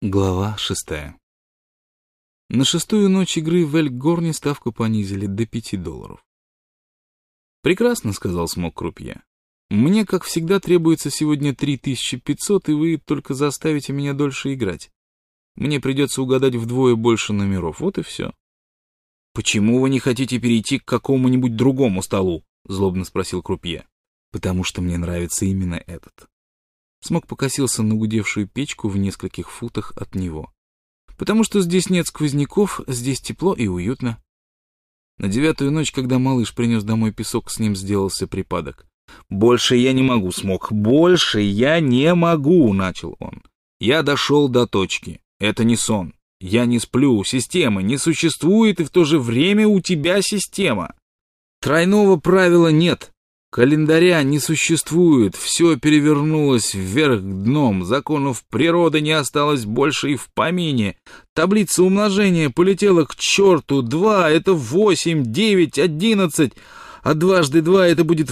Глава 6. На шестую ночь игры в Эльгорне ставку понизили до $5. «Прекрасно», — сказал Смок Крупье. «Мне, как всегда, требуется сегодня 3500, и вы только заставите меня дольше играть. Мне придется угадать вдвое больше номеров, вот и все». «Почему вы не хотите перейти к какому-нибудь другому столу?» — злобно спросил Крупье. «Потому что мне нравится именно этот». Смок покосился на гудевшую печку в нескольких футах от него. «Потому что здесь нет сквозняков, здесь тепло и уютно». На 9-ю ночь, когда малыш принес домой песок, с ним сделался припадок. «Больше я не могу, Смок, больше я не могу», — начал он. «Я дошел до точки. Это не сон. Я не сплю, системы не существует, и в то же время у тебя система. Тройного правила нет. Календаря не существует, все перевернулось вверх дном, законов природы не осталось больше и в помине. Таблица умножения полетела к черту, 2 — это 8, 9, 11, а дважды 2 — это будет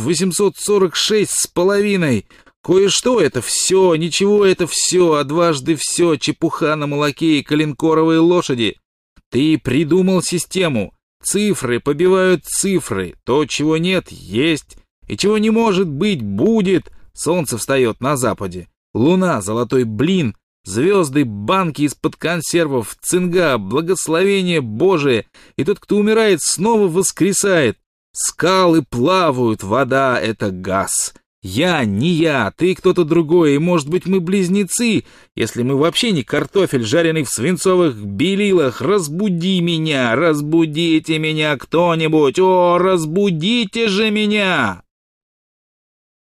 846,5. Кое-что — это все, ничего — это все, а дважды все, чепуха на молоке и коленкоровые лошади. Ты придумал систему, цифры побивают цифры, то, чего нет, есть. И чего не может быть, будет. Солнце встает на западе. Луна — золотой блин. Звезды — банки из-под консервов. Цинга — благословение Божие. И тот, кто умирает, снова воскресает. Скалы плавают, вода — это газ. Я не я, ты кто-то другой, и, может быть, мы близнецы, если мы вообще не картофель, жареный в свинцовых белилах. Разбуди меня, разбудите меня кто-нибудь, о, разбудите же меня!»